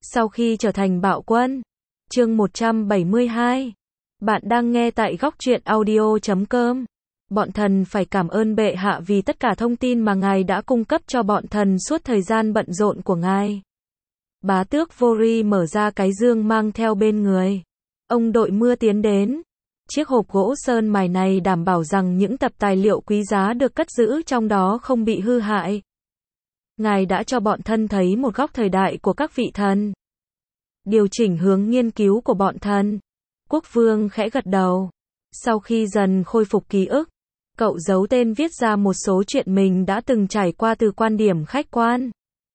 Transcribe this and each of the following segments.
Sau khi trở thành bạo quân. Chương 172. Bạn đang nghe tại góc truyện audio.com. Bọn thần phải cảm ơn bệ hạ vì tất cả thông tin mà ngài đã cung cấp cho bọn thần suốt thời gian bận rộn của ngài. Bá tước Vori mở ra cái dương mang theo bên người. Ông đội mưa tiến đến. Chiếc hộp gỗ sơn mài này đảm bảo rằng những tập tài liệu quý giá được cất giữ trong đó không bị hư hại. Ngài đã cho bọn thân thấy một góc thời đại của các vị thần. Điều chỉnh hướng nghiên cứu của bọn thần. Quốc vương khẽ gật đầu. Sau khi dần khôi phục ký ức, cậu giấu tên viết ra một số chuyện mình đã từng trải qua từ quan điểm khách quan.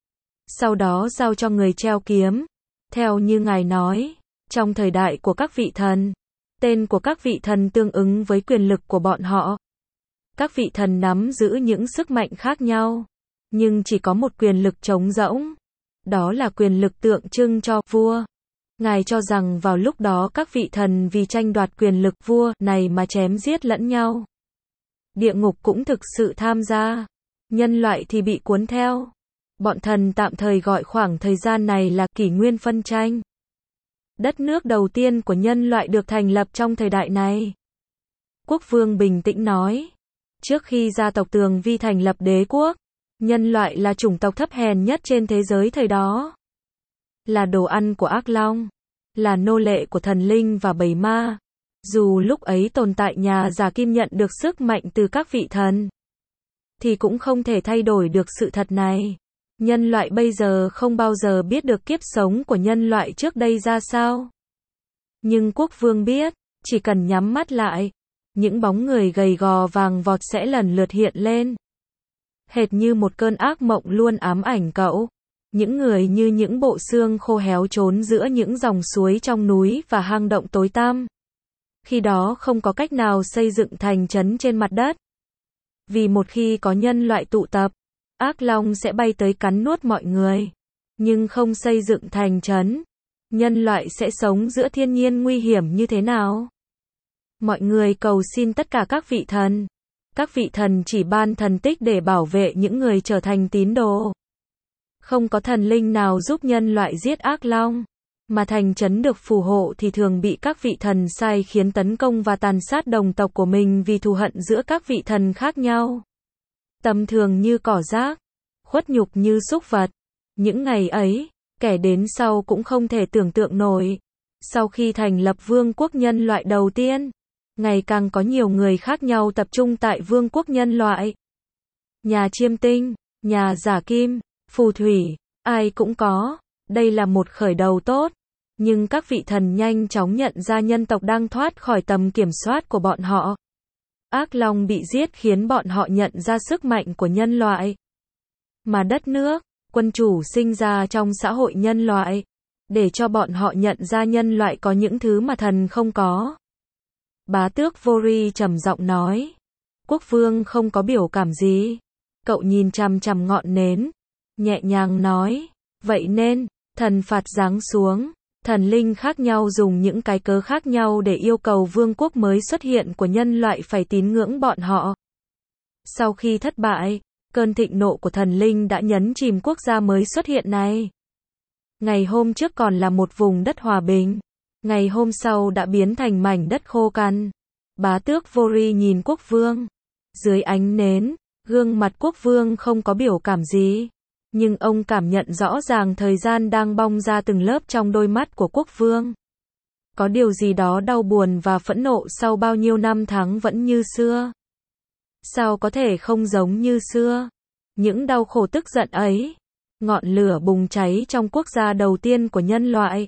Sau đó giao cho người treo kiếm. Theo như ngài nói, trong thời đại của các vị thần, tên của các vị thần tương ứng với quyền lực của bọn họ. Các vị thần nắm giữ những sức mạnh khác nhau, nhưng chỉ có một quyền lực trống rỗng. Đó là quyền lực tượng trưng cho vua. Ngài cho rằng vào lúc đó các vị thần vì tranh đoạt quyền lực vua này mà chém giết lẫn nhau. Địa ngục cũng thực sự tham gia. Nhân loại thì bị cuốn theo. Bọn thần tạm thời gọi khoảng thời gian này là kỷ nguyên phân tranh. Đất nước đầu tiên của nhân loại được thành lập trong thời đại này. Quốc vương bình tĩnh nói. Trước khi gia tộc Tường Vi thành lập đế quốc, nhân loại là chủng tộc thấp hèn nhất trên thế giới thời đó. Là đồ ăn của ác long. Là nô lệ của thần linh và bầy ma. Dù lúc ấy tồn tại nhà giả kim nhận được sức mạnh từ các vị thần, thì cũng không thể thay đổi được sự thật này. Nhân loại bây giờ không bao giờ biết được kiếp sống của nhân loại trước đây ra sao. Nhưng quốc vương biết, chỉ cần nhắm mắt lại, những bóng người gầy gò vàng vọt sẽ lần lượt hiện lên. Hệt như một cơn ác mộng luôn ám ảnh cậu. Những người như những bộ xương khô héo trốn giữa những dòng suối trong núi và hang động tối tăm. Khi đó không có cách nào xây dựng thành trấn trên mặt đất. Vì một khi có nhân loại tụ tập, ác long sẽ bay tới cắn nuốt mọi người. Nhưng không xây dựng thành trấn, nhân loại sẽ sống giữa thiên nhiên nguy hiểm như thế nào? Mọi người cầu xin tất cả các vị thần. Các vị thần chỉ ban thần tích để bảo vệ những người trở thành tín đồ. Không có thần linh nào giúp nhân loại giết ác long, mà thành trấn được phù hộ thì thường bị các vị thần sai khiến tấn công và tàn sát đồng tộc của mình vì thù hận giữa các vị thần khác nhau. Tầm thường như cỏ rác, khuất nhục như súc vật. Những ngày ấy, kẻ đến sau cũng không thể tưởng tượng nổi. Sau khi thành lập vương quốc nhân loại đầu tiên, ngày càng có nhiều người khác nhau tập trung tại vương quốc nhân loại. Nhà chiêm tinh, nhà giả kim, phù thủy, ai cũng có. Đây là một khởi đầu tốt. Nhưng các vị thần nhanh chóng nhận ra nhân tộc đang thoát khỏi tầm kiểm soát của bọn họ. Ác long bị giết khiến bọn họ nhận ra sức mạnh của nhân loại. Mà đất nước, quân chủ sinh ra trong xã hội nhân loại, để cho bọn họ nhận ra nhân loại có những thứ mà thần không có. Bá tước Vori trầm giọng nói. Quốc vương không có biểu cảm gì. Cậu nhìn chằm chằm ngọn nến, nhẹ nhàng nói. Vậy nên, thần phạt giáng xuống. Thần linh khác nhau dùng những cái cớ khác nhau để yêu cầu vương quốc mới xuất hiện của nhân loại phải tín ngưỡng bọn họ. Sau khi thất bại, cơn thịnh nộ của thần linh đã nhấn chìm quốc gia mới xuất hiện này. Ngày hôm trước còn là một vùng đất hòa bình. Ngày hôm sau đã biến thành mảnh đất khô cằn. Bá tước Vori nhìn quốc vương. Dưới ánh nến, gương mặt quốc vương không có biểu cảm gì. Nhưng ông cảm nhận rõ ràng thời gian đang bong ra từng lớp trong đôi mắt của quốc vương. Có điều gì đó đau buồn và phẫn nộ sau bao nhiêu năm tháng vẫn như xưa. Sao có thể không giống như xưa? Những đau khổ tức giận ấy. Ngọn lửa bùng cháy trong quốc gia đầu tiên của nhân loại.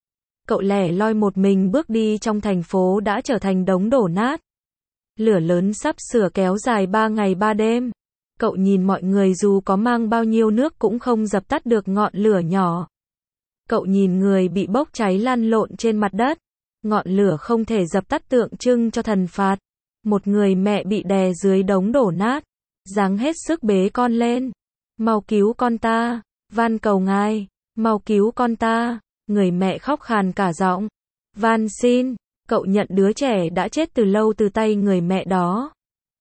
Cậu lẻ loi một mình bước đi trong thành phố đã trở thành đống đổ nát. Lửa lớn sắp sửa kéo dài 3 ngày 3 đêm. Cậu nhìn mọi người dù có mang bao nhiêu nước cũng không dập tắt được ngọn lửa nhỏ. Cậu nhìn người bị bốc cháy lăn lộn trên mặt đất. Ngọn lửa không thể dập tắt tượng trưng cho thần phạt. Một người mẹ bị đè dưới đống đổ nát. Giáng hết sức bế con lên. Mau cứu con ta. Van cầu ngài. Mau cứu con ta. Người mẹ khóc khàn cả giọng. Van xin. Cậu nhận đứa trẻ đã chết từ lâu từ tay người mẹ đó.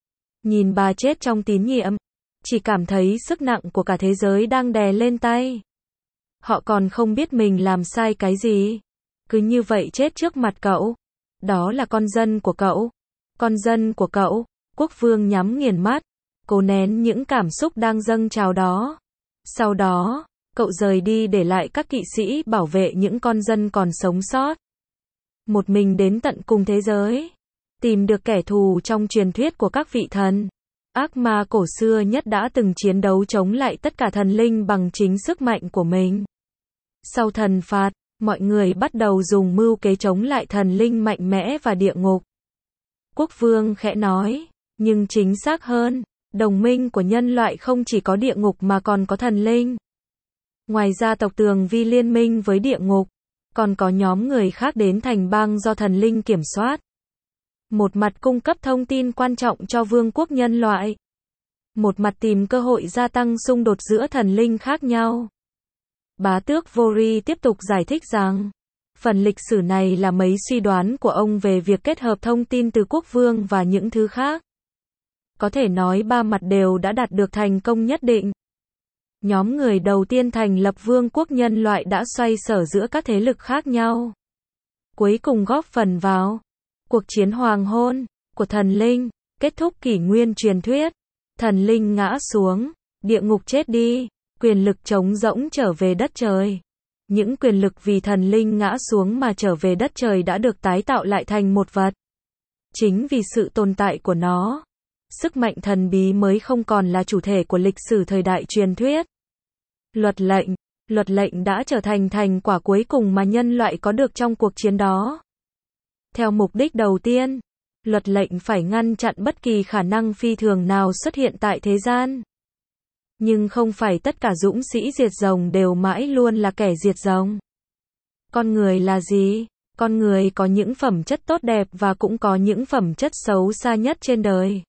Nhìn bà chết trong tín nhiệm. Chỉ cảm thấy sức nặng của cả thế giới đang đè lên tay. Họ còn không biết mình làm sai cái gì. Cứ như vậy chết trước mặt cậu. Đó là con dân của cậu. Con dân của cậu. Quốc vương nhắm nghiền mắt, cố nén những cảm xúc đang dâng trào đó. Sau đó, cậu rời đi để lại các kỵ sĩ bảo vệ những con dân còn sống sót. Một mình đến tận cùng thế giới, tìm được kẻ thù trong truyền thuyết của các vị thần. Ác ma cổ xưa nhất đã từng chiến đấu chống lại tất cả thần linh bằng chính sức mạnh của mình. Sau thần phạt, mọi người bắt đầu dùng mưu kế chống lại thần linh mạnh mẽ và địa ngục. Quốc vương khẽ nói, nhưng chính xác hơn, đồng minh của nhân loại không chỉ có địa ngục mà còn có thần linh. Ngoài ra tộc Tường Vi liên minh với địa ngục, còn có nhóm người khác đến thành bang do thần linh kiểm soát. Một mặt cung cấp thông tin quan trọng cho vương quốc nhân loại. Một mặt tìm cơ hội gia tăng xung đột giữa thần linh khác nhau. Bá tước Vori tiếp tục giải thích rằng, phần lịch sử này là mấy suy đoán của ông về việc kết hợp thông tin từ quốc vương và những thứ khác. Có thể nói ba mặt đều đã đạt được thành công nhất định. Nhóm người đầu tiên thành lập vương quốc nhân loại đã xoay sở giữa các thế lực khác nhau. Cuối cùng góp phần vào cuộc chiến hoàng hôn của thần linh, kết thúc kỷ nguyên truyền thuyết. Thần linh ngã xuống, địa ngục chết đi, quyền lực trống rỗng trở về đất trời. Những quyền lực vì thần linh ngã xuống mà trở về đất trời đã được tái tạo lại thành một vật. Chính vì sự tồn tại của nó, sức mạnh thần bí mới không còn là chủ thể của lịch sử thời đại truyền thuyết. Luật lệnh đã trở thành thành quả cuối cùng mà nhân loại có được trong cuộc chiến đó. Theo mục đích đầu tiên, luật lệnh phải ngăn chặn bất kỳ khả năng phi thường nào xuất hiện tại thế gian. Nhưng không phải tất cả dũng sĩ diệt rồng đều mãi luôn là kẻ diệt rồng. Con người là gì? Con người có những phẩm chất tốt đẹp và cũng có những phẩm chất xấu xa nhất trên đời.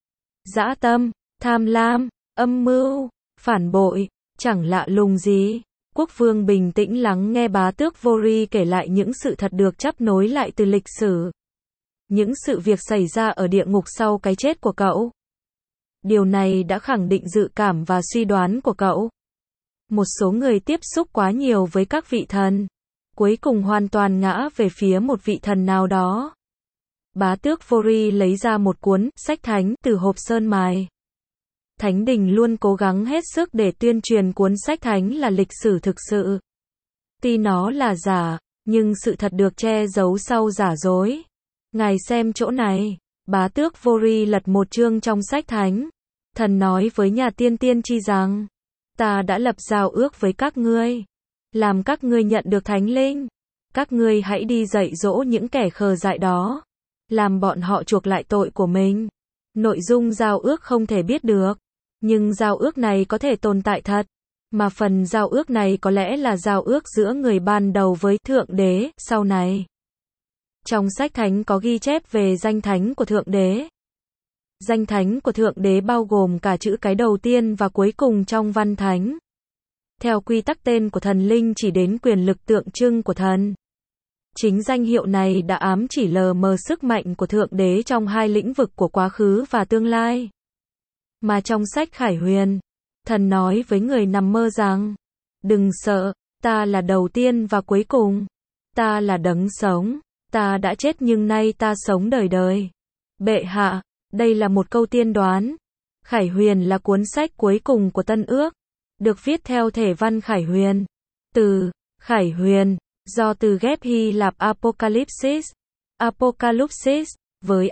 Dã tâm, tham lam, âm mưu, phản bội, chẳng lạ lùng gì. Quốc vương bình tĩnh lắng nghe bá tước Vori kể lại những sự thật được chắp nối lại từ lịch sử. Những sự việc xảy ra ở địa ngục sau cái chết của cậu. Điều này đã khẳng định dự cảm và suy đoán của cậu. Một số người tiếp xúc quá nhiều với các vị thần, cuối cùng hoàn toàn ngã về phía một vị thần nào đó. Bá tước Vori lấy ra một cuốn sách thánh từ hộp sơn mài. Thánh đình luôn cố gắng hết sức để tuyên truyền cuốn sách thánh là lịch sử thực sự. Tuy nó là giả, nhưng sự thật được che giấu sau giả dối. Ngài xem chỗ này. Bá tước Vori lật một chương trong sách thánh. Thần nói với nhà tiên tiên tri rằng, ta đã lập giao ước với các ngươi, làm các ngươi nhận được thánh linh. Các ngươi hãy đi dạy dỗ những kẻ khờ dại đó, làm bọn họ chuộc lại tội của mình. Nội dung giao ước không thể biết được, nhưng giao ước này có thể tồn tại thật, mà phần giao ước này có lẽ là giao ước giữa người ban đầu với Thượng Đế sau này. Trong sách thánh có ghi chép về danh thánh của Thượng Đế. Danh thánh của Thượng Đế bao gồm cả chữ cái đầu tiên và cuối cùng trong văn thánh. Theo quy tắc tên của thần linh chỉ đến quyền lực tượng trưng của thần. Chính danh hiệu này đã ám chỉ lờ mờ sức mạnh của Thượng Đế trong hai lĩnh vực của quá khứ và tương lai. Mà trong sách Khải Huyền, thần nói với người nằm mơ rằng, đừng sợ, ta là đầu tiên và cuối cùng. Ta là đấng sống, ta đã chết nhưng nay ta sống đời đời. Bệ hạ, đây là một câu tiên đoán. Khải Huyền là cuốn sách cuối cùng của Tân Ước, được viết theo thể văn Khải Huyền. Từ Khải Huyền, do từ ghép Hy Lạp Apocalypsis, Apocalypsis, với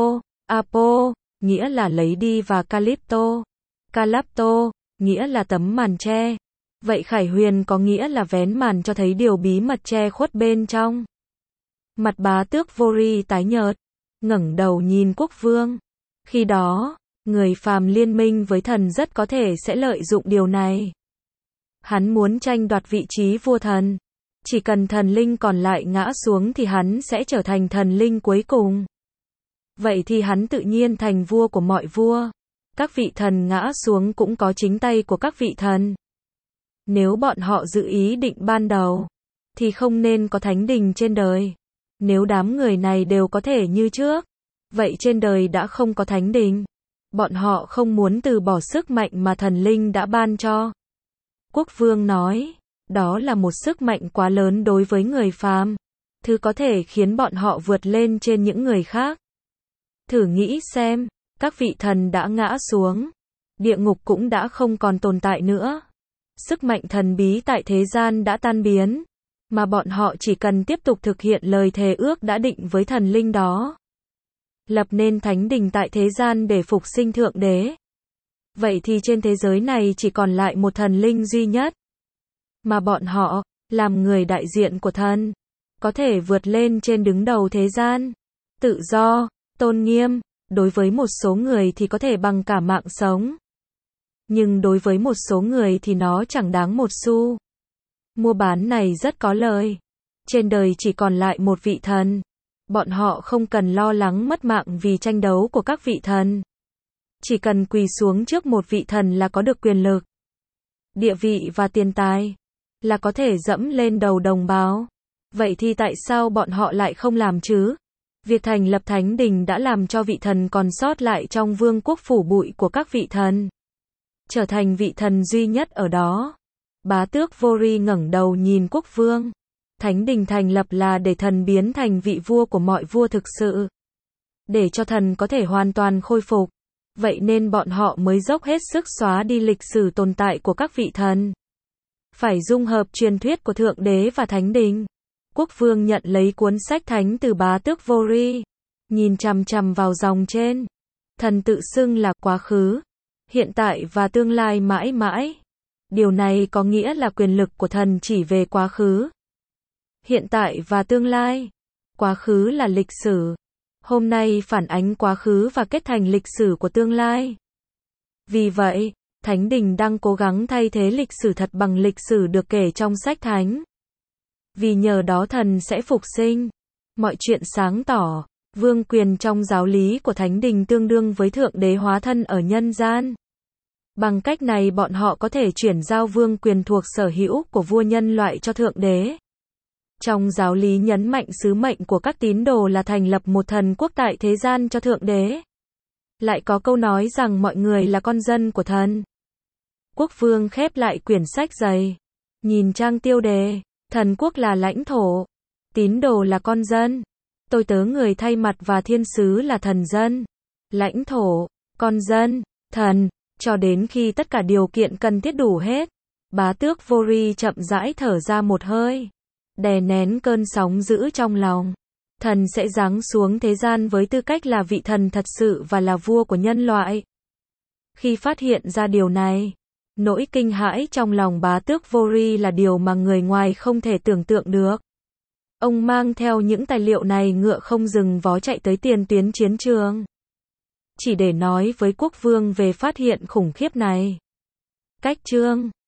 Apo, nghĩa là lấy đi và Kalapto, nghĩa là tấm màn che. Vậy Khải Huyền có nghĩa là vén màn cho thấy điều bí mật che khuất bên trong. Mặt bá tước Vori tái nhợt, ngẩng đầu nhìn quốc vương. Khi đó, người phàm liên minh với thần rất có thể sẽ lợi dụng điều này. Hắn muốn tranh đoạt vị trí vua thần. Chỉ cần thần linh còn lại ngã xuống thì hắn sẽ trở thành thần linh cuối cùng. Vậy thì hắn tự nhiên thành vua của mọi vua. Các vị thần ngã xuống cũng có chính tay của các vị thần. Nếu bọn họ giữ ý định ban đầu, thì không nên có thánh đình trên đời. Nếu đám người này đều có thể như trước, vậy trên đời đã không có thánh đình. Bọn họ không muốn từ bỏ sức mạnh mà thần linh đã ban cho. Quốc vương nói, Đó là một sức mạnh quá lớn đối với người phàm, thứ có thể khiến bọn họ vượt lên trên những người khác. Thử nghĩ xem, các vị thần đã ngã xuống, địa ngục cũng đã không còn tồn tại nữa. Sức mạnh thần bí tại thế gian đã tan biến, mà bọn họ chỉ cần tiếp tục thực hiện lời thề ước đã định với thần linh đó. Lập nên thánh đình tại thế gian để phục sinh Thượng Đế. Vậy thì trên thế giới này chỉ còn lại một thần linh duy nhất. Mà bọn họ, làm người đại diện của thần, có thể vượt lên trên đứng đầu thế gian. Tự do, tôn nghiêm, đối với một số người thì có thể bằng cả mạng sống. Nhưng đối với một số người thì nó chẳng đáng một xu. Mua bán này rất có lời. Trên đời chỉ còn lại một vị thần. Bọn họ không cần lo lắng mất mạng vì tranh đấu của các vị thần. Chỉ cần quỳ xuống trước một vị thần là có được quyền lực, địa vị và tiền tài, là có thể dẫm lên đầu đồng bào. Vậy thì tại sao bọn họ lại không làm chứ? Việc thành lập thánh đình đã làm cho vị thần còn sót lại trong vương quốc phủ bụi của các vị thần trở thành vị thần duy nhất ở đó. Bá tước Vori ngẩng đầu nhìn quốc vương. Thánh đình thành lập là để thần biến thành vị vua của mọi vua thực sự, để cho thần có thể hoàn toàn khôi phục. Vậy nên bọn họ mới dốc hết sức xóa đi lịch sử tồn tại của các vị thần. Phải dung hợp truyền thuyết của Thượng Đế và Thánh đình. Quốc vương nhận lấy cuốn sách thánh từ bá tước Vori, nhìn chằm chằm vào dòng trên. Thần tự xưng là quá khứ, hiện tại và tương lai mãi mãi. Điều này có nghĩa là quyền lực của thần chỉ về quá khứ, hiện tại và tương lai. Quá khứ là lịch sử. Hôm nay phản ánh quá khứ và kết thành lịch sử của tương lai. Vì vậy, Thánh đình đang cố gắng thay thế lịch sử thật bằng lịch sử được kể trong sách thánh. Vì nhờ đó thần sẽ phục sinh. Mọi chuyện sáng tỏ. Vương quyền trong giáo lý của Thánh đình tương đương với Thượng Đế hóa thân ở nhân gian. Bằng cách này bọn họ có thể chuyển giao vương quyền thuộc sở hữu của vua nhân loại cho Thượng Đế. Trong giáo lý nhấn mạnh sứ mệnh của các tín đồ là thành lập một thần quốc tại thế gian cho Thượng Đế. Lại có câu nói rằng mọi người là con dân của thần. Quốc vương khép lại quyển sách dày. Nhìn trang tiêu đề. Thần quốc là lãnh thổ. Tín đồ là con dân. Tôi tớ người thay mặt và thiên sứ là thần dân. Lãnh thổ, con dân, thần. Cho đến khi tất cả điều kiện cần thiết đủ hết, bá tước Vori chậm rãi thở ra một hơi, đè nén cơn sóng dữ trong lòng. Thần sẽ giáng xuống thế gian với tư cách là vị thần thật sự và là vua của nhân loại. Khi phát hiện ra điều này, nỗi kinh hãi trong lòng bá tước Vori là điều mà người ngoài không thể tưởng tượng được. Ông mang theo những tài liệu này ngựa không dừng vó chạy tới tiền tuyến chiến trường, chỉ để nói với quốc vương về phát hiện khủng khiếp này. Cách chương